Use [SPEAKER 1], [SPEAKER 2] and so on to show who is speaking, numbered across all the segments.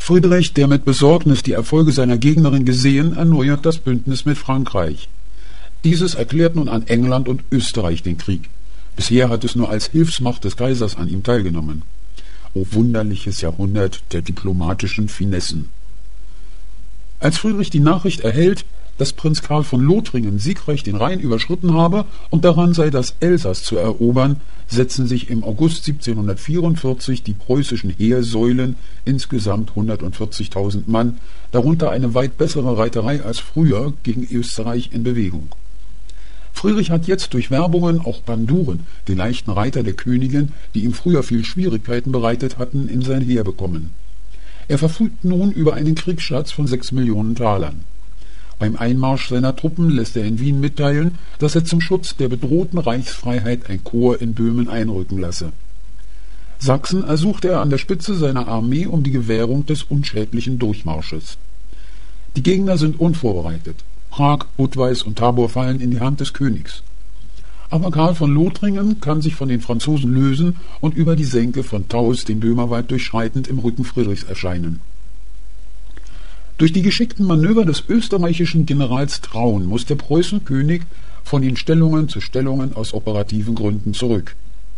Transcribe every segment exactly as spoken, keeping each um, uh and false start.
[SPEAKER 1] Friedrich, der mit Besorgnis die Erfolge seiner Gegnerin gesehen, erneuert das Bündnis mit Frankreich. Dieses erklärt nun an England und Österreich den Krieg. Bisher hat es nur als Hilfsmacht des Kaisers an ihm teilgenommen. O wunderliches Jahrhundert der diplomatischen Finessen! Als Friedrich die Nachricht erhält, dass Prinz Karl von Lothringen siegreich den Rhein überschritten habe und daran sei, das Elsass zu erobern, setzen sich im August siebzehnhundertvierundvierzig die preußischen Heersäulen, insgesamt hundertvierzigtausend Mann, darunter eine weit bessere Reiterei als früher, gegen Österreich in Bewegung. Friedrich hat jetzt durch Werbungen auch Banduren, die leichten Reiter der Königin, die ihm früher viel Schwierigkeiten bereitet hatten, in sein Heer bekommen. Er verfügt nun über einen Kriegsschatz von sechs Millionen Talern. Beim Einmarsch seiner Truppen lässt er in Wien mitteilen, dass er zum Schutz der bedrohten Reichsfreiheit ein Korps in Böhmen einrücken lasse. Sachsen ersuchte er an der Spitze seiner Armee um die Gewährung des unschädlichen Durchmarsches. Die Gegner sind unvorbereitet. Prag, Budweis und Tabor fallen in die Hand des Königs. Aber Karl von Lothringen kann sich von den Franzosen lösen und über die Senke von Taus den Böhmerwald durchschreitend im Rücken Friedrichs erscheinen. Durch die geschickten Manöver des österreichischen Generals Traun muss der Preußenkönig von den Stellungen zu Stellungen aus operativen Gründen zurück.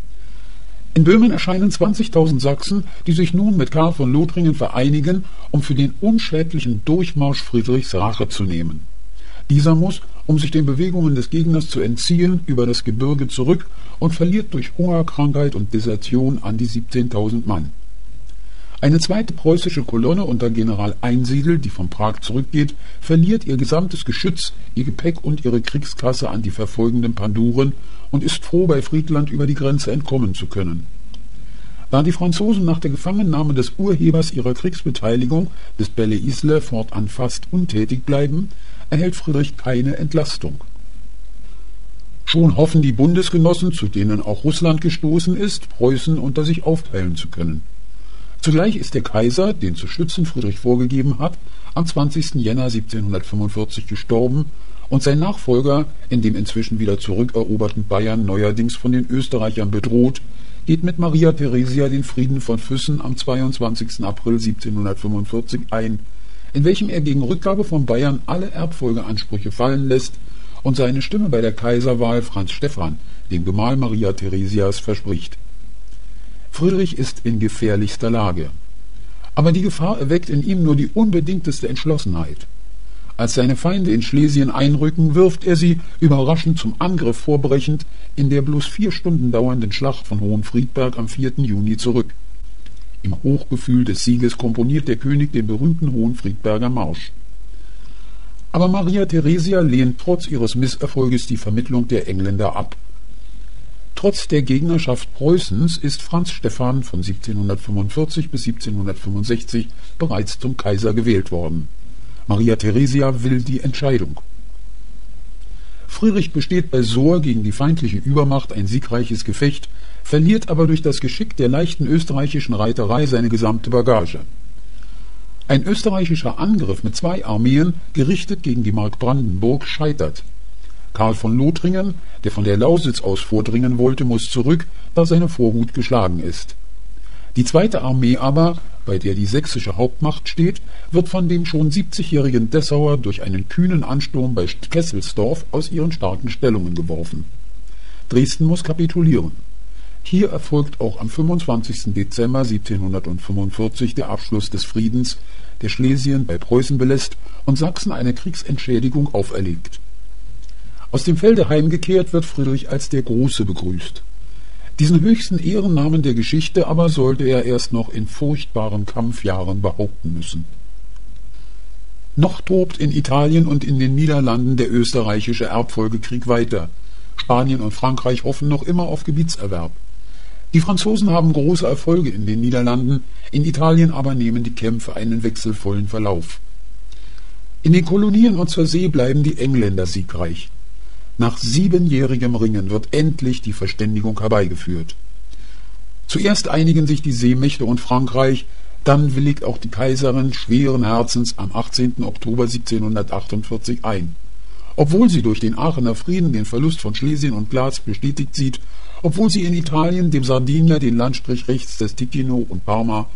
[SPEAKER 1] In Böhmen erscheinen zwanzigtausend Sachsen, die sich nun mit Karl von Lothringen vereinigen, um für den unschädlichen Durchmarsch Friedrichs Rache zu nehmen. Dieser muss, um sich den Bewegungen des Gegners zu entziehen, über das Gebirge zurück und verliert durch Hunger, Krankheit und Desertion an die siebzehntausend Mann. Eine zweite preußische Kolonne unter General Einsiedel, die von Prag zurückgeht, verliert ihr gesamtes Geschütz, ihr Gepäck und ihre Kriegskasse an die verfolgenden Panduren und ist froh, bei Friedland über die Grenze entkommen zu können. Da die Franzosen nach der Gefangennahme des Urhebers ihrer Kriegsbeteiligung, des Belle Isle, fortan fast untätig bleiben, erhält Friedrich keine Entlastung. Schon hoffen die Bundesgenossen, zu denen auch Russland gestoßen ist, Preußen unter sich aufteilen zu können. Zugleich ist der Kaiser, den zu schützen Friedrich vorgegeben hat, am zwanzigsten Jänner siebzehnhundertfünfundvierzig gestorben und sein Nachfolger, in dem inzwischen wieder zurückeroberten Bayern neuerdings von den Österreichern bedroht, geht mit Maria Theresia den Frieden von Füssen am zweiundzwanzigsten April siebzehnhundertfünfundvierzig ein, in welchem er gegen Rückgabe von Bayern alle Erbfolgeansprüche fallen lässt und seine Stimme bei der Kaiserwahl Franz Stephan, dem Gemahl Maria Theresias, verspricht. Friedrich ist in gefährlichster Lage. Aber die Gefahr erweckt in ihm nur die unbedingteste Entschlossenheit. Als seine Feinde in Schlesien einrücken, wirft er sie, überraschend zum Angriff vorbrechend, in der bloß vier Stunden dauernden Schlacht von Hohenfriedberg am vierten Juni zurück. Im Hochgefühl des Sieges komponiert der König den berühmten Hohenfriedberger Marsch. Aber Maria Theresia lehnt trotz ihres Misserfolges die Vermittlung der Engländer ab. Trotz der Gegnerschaft Preußens ist Franz Stephan von siebzehnhundertfünfundvierzig bis siebzehnhundertfünfundsechzig bereits zum Kaiser gewählt worden. Maria Theresia will die Entscheidung. Friedrich besteht bei Sohr gegen die feindliche Übermacht ein siegreiches Gefecht, verliert aber durch das Geschick der leichten österreichischen Reiterei seine gesamte Bagage. Ein österreichischer Angriff mit zwei Armeen, gerichtet gegen die Mark Brandenburg, scheitert. Karl von Lothringen, der von der Lausitz aus vordringen wollte, muss zurück, da seine Vorhut geschlagen ist. Die zweite Armee aber, bei der die sächsische Hauptmacht steht, wird von dem schon siebzigjährigen Dessauer durch einen kühnen Ansturm bei Kesselsdorf aus ihren starken Stellungen geworfen. Dresden muss kapitulieren. Hier erfolgt auch am fünfundzwanzigsten Dezember siebzehnhundertfünfundvierzig der Abschluss des Friedens, der Schlesien bei Preußen belässt und Sachsen eine Kriegsentschädigung auferlegt. Aus dem Felde heimgekehrt wird Friedrich als der Große begrüßt. Diesen höchsten Ehrennamen der Geschichte aber sollte er erst noch in furchtbaren Kampfjahren behaupten müssen. Noch tobt in Italien und in den Niederlanden der österreichische Erbfolgekrieg weiter. Spanien und Frankreich hoffen noch immer auf Gebietserwerb. Die Franzosen haben große Erfolge in den Niederlanden, in Italien aber nehmen die Kämpfe einen wechselvollen Verlauf. In den Kolonien und zur See bleiben die Engländer siegreich. Nach siebenjährigem Ringen wird endlich die Verständigung herbeigeführt. Zuerst einigen sich die Seemächte und Frankreich, dann willigt auch die Kaiserin schweren Herzens am achtzehnten Oktober siebzehnhundertachtundvierzig ein. Obwohl sie durch den Aachener Frieden den Verlust von Schlesien und Glatz bestätigt sieht, obwohl sie in Italien dem Sardinier den Landstrich rechts des Ticino und Parma,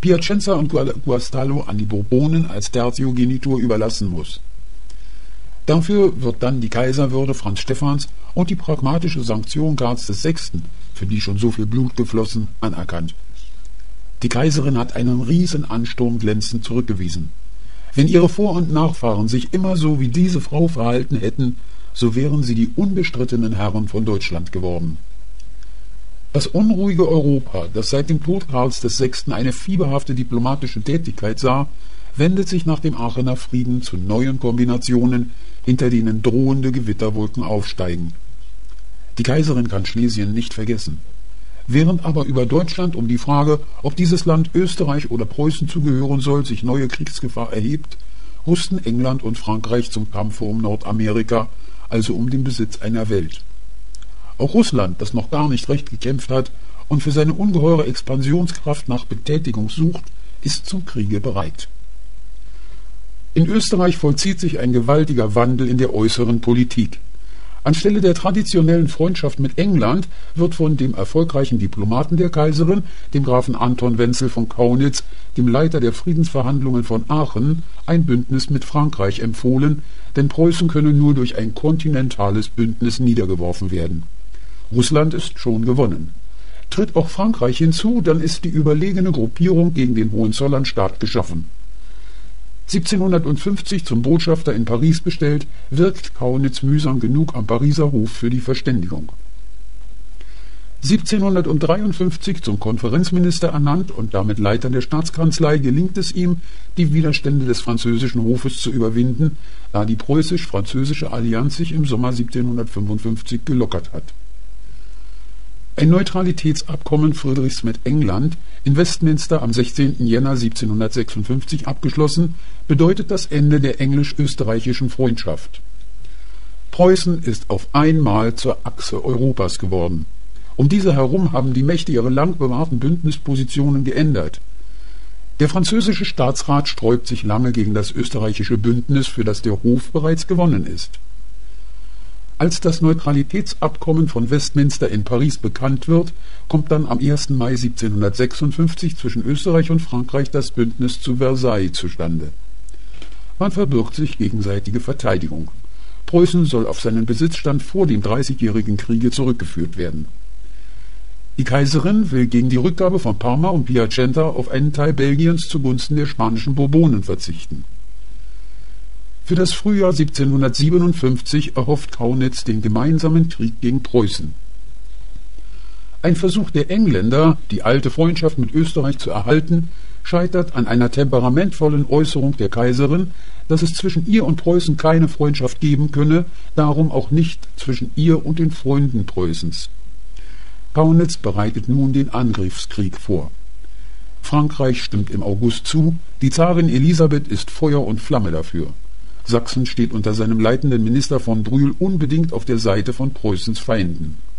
[SPEAKER 1] Piacenza und Guastalla an die Bourbonen als Tertiogenitur überlassen muss. Dafür wird dann die Kaiserwürde Franz Stephans und die pragmatische Sanktion Karls der Sechsten, für die schon so viel Blut geflossen, anerkannt. Die Kaiserin hat einen riesen Ansturm glänzend zurückgewiesen. Wenn ihre Vor- und Nachfahren sich immer so wie diese Frau verhalten hätten, so wären sie die unbestrittenen Herren von Deutschland geworden. Das unruhige Europa, das seit dem Tod Karls der Sechsten eine fieberhafte diplomatische Tätigkeit sah, wendet sich nach dem Aachener Frieden zu neuen Kombinationen, hinter denen drohende Gewitterwolken aufsteigen. Die Kaiserin kann Schlesien nicht vergessen. Während aber über Deutschland um die Frage, ob dieses Land Österreich oder Preußen zugehören soll, sich neue Kriegsgefahr erhebt, rüsten England und Frankreich zum Kampfe um Nordamerika, also um den Besitz einer Welt. Auch Russland, das noch gar nicht recht gekämpft hat und für seine ungeheure Expansionskraft nach Betätigung sucht, ist zum Kriege bereit. In Österreich vollzieht sich ein gewaltiger Wandel in der äußeren Politik. Anstelle der traditionellen Freundschaft mit England wird von dem erfolgreichen Diplomaten der Kaiserin, dem Grafen Anton Wenzel von Kaunitz, dem Leiter der Friedensverhandlungen von Aachen, ein Bündnis mit Frankreich empfohlen, denn Preußen könne nur durch ein kontinentales Bündnis niedergeworfen werden. Russland ist schon gewonnen. Tritt auch Frankreich hinzu, dann ist die überlegene Gruppierung gegen den Hohenzollernstaat geschaffen. siebzehnhundertfünfzig zum Botschafter in Paris bestellt, wirkt Kaunitz mühsam genug am Pariser Hof für die Verständigung. siebzehnhundertdreiundfünfzig zum Konferenzminister ernannt und damit Leiter der Staatskanzlei gelingt es ihm, die Widerstände des französischen Hofes zu überwinden, da die preußisch-französische Allianz sich im Sommer siebzehnhundertfünfundfünfzig gelockert hat. Ein Neutralitätsabkommen Friedrichs mit England, in Westminster am sechzehnten Jänner siebzehnhundertsechsundfünfzig abgeschlossen, bedeutet das Ende der englisch-österreichischen Freundschaft. Preußen ist auf einmal zur Achse Europas geworden. Um diese herum haben die Mächte ihre lang bewahrten Bündnispositionen geändert. Der französische Staatsrat sträubt sich lange gegen das österreichische Bündnis, für das der Hof bereits gewonnen ist. Als das Neutralitätsabkommen von Westminster in Paris bekannt wird, kommt dann am ersten Mai siebzehnhundertsechsundfünfzig zwischen Österreich und Frankreich das Bündnis zu Versailles zustande. Man verbürgt sich gegenseitige Verteidigung. Preußen soll auf seinen Besitzstand vor dem Dreißigjährigen Kriege zurückgeführt werden. Die Kaiserin will gegen die Rückgabe von Parma und Piacenza auf einen Teil Belgiens zugunsten der spanischen Bourbonen verzichten. Für das Frühjahr siebzehnhundertsiebenundfünfzig erhofft Kaunitz den gemeinsamen Krieg gegen Preußen. Ein Versuch der Engländer, die alte Freundschaft mit Österreich zu erhalten, scheitert an einer temperamentvollen Äußerung der Kaiserin, dass es zwischen ihr und Preußen keine Freundschaft geben könne, darum auch nicht zwischen ihr und den Freunden Preußens. Kaunitz bereitet nun den Angriffskrieg vor. Frankreich stimmt im August zu, die Zarin Elisabeth ist Feuer und Flamme dafür. Sachsen steht unter seinem leitenden Minister von Brühl unbedingt auf der Seite von Preußens Feinden.